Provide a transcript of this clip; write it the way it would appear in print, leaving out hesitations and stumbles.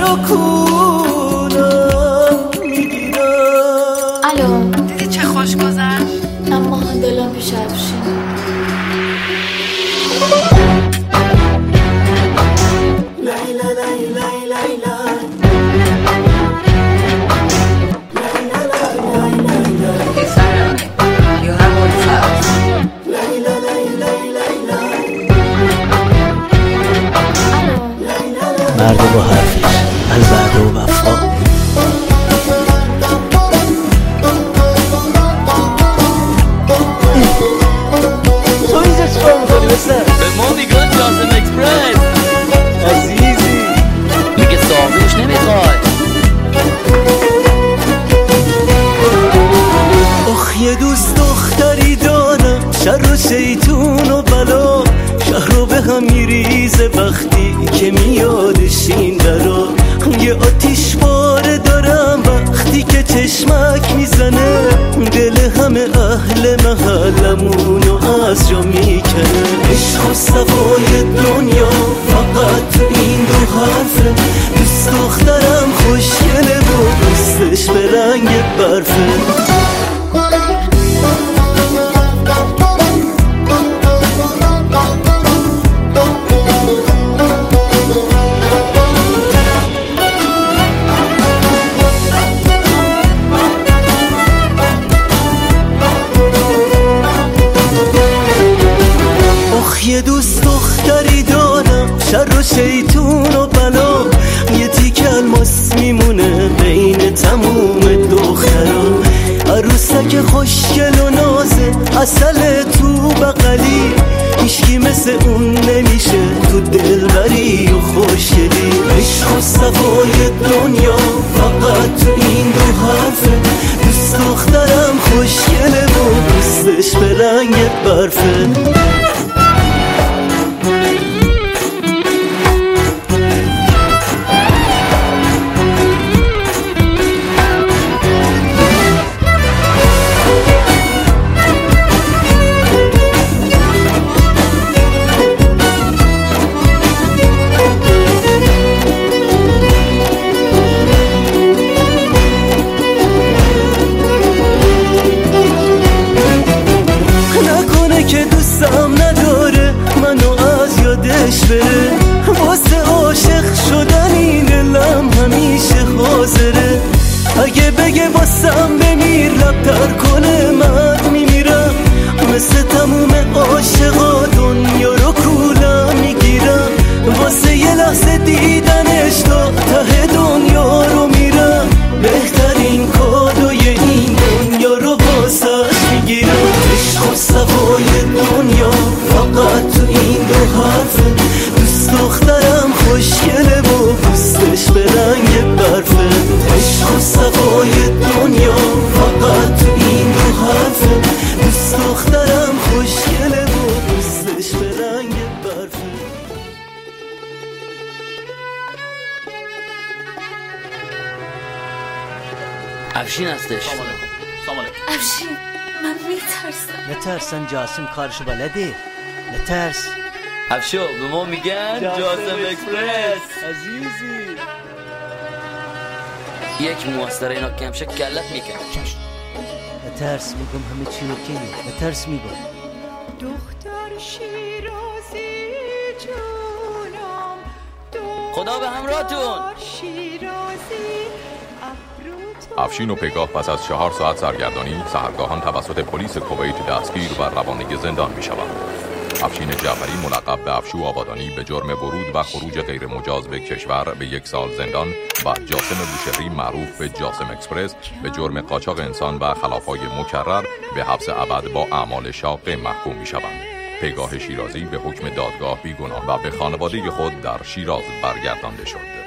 رو کونم میگیرم. الو، دیدی چه خوش گذشت؟ اما دلم پیش افشین. لیلا لیلا لیلا مرد با حرفش الوعده و وفا. تو اینجا چیکار میکنی بسر؟ به ما میگن جاسم اکسپرس. عزیزی میگه صاحبش نمیخواد. آخ یه دوست دختری دارم، شر و شیطون و بلا شهر رو به هم میریزه وقتی که میادش این درا. یه آتیش باره دارم وقتی که چشمک میزنه، دل همه اهل محلمونو از جا میکنه. عشق و صفای دنیا فقط تو این دو حرفه، دوست دخترم خوشگله و دوستش به رنگ برفه. یه دوست دختری دارم، شر و شیطون و بلا یه تیکه الماس میمونه بین تموم دخترا. عروسک خوشگل و نازه عسل تو بغلی، هیچکی مثل اون نمیشه تو دلبری و خوشگلی. عشق و صفای دنیا فقط تو این دو حرفه، دوست دخترم خوشگله و دوستش به رنگ برفه. که دوستم نداره منو از یادش بره، واسه عاشق شدن این دلم همیشه حاضره. اگه بگه واسم بمیر لب تر کنه من میمیرم، مثل تموم عاشقا دنیا رو کولم میگیرم. واسه یه لحظه دیدنش تا ته دنیا رو میرم، بهترین کادوی این دنیا رو واسش میگیرم. عشق و صفای دنیا فقط تو این دو حرفه، دوست دخترم خوشگله و دوستش به رنگ برفه. عشق و صفای دنیا فقط تو این دو حرفه، دوست دخترم خوشگله و دوستش به رنگ برفه. افشین هستش. افشین من میترسم. نترسن، جاسم کارشو بلده. نترس. افشو به ما میگن جاسم اکسپرس. عزیزی یک موستر اینا کمشه کلت میکنه. نترس، میگم همه چی اوکیه. نترس میگم. دختر شیرازی جونم، خدا به همراهتون. افشین و پگاه پس از 4 ساعت سرگردانی سحرگاهان توسط پلیس کویت دستگیر و روانه زندان می شوند. افشین جعفری ملقب به افشو آبادانی به جرم ورود و خروج غیر مجاز به کشور به 1 سال زندان و جاسم بوشهری معروف به جاسم اکسپرس به جرم قاچاق انسان و خلافای مکرر به حبس ابد با اعمال شاقه محکوم می شوند. پگاه شیرازی به حکم دادگاه بیگناه و به خانواده خود در شیراز برگردانده شد.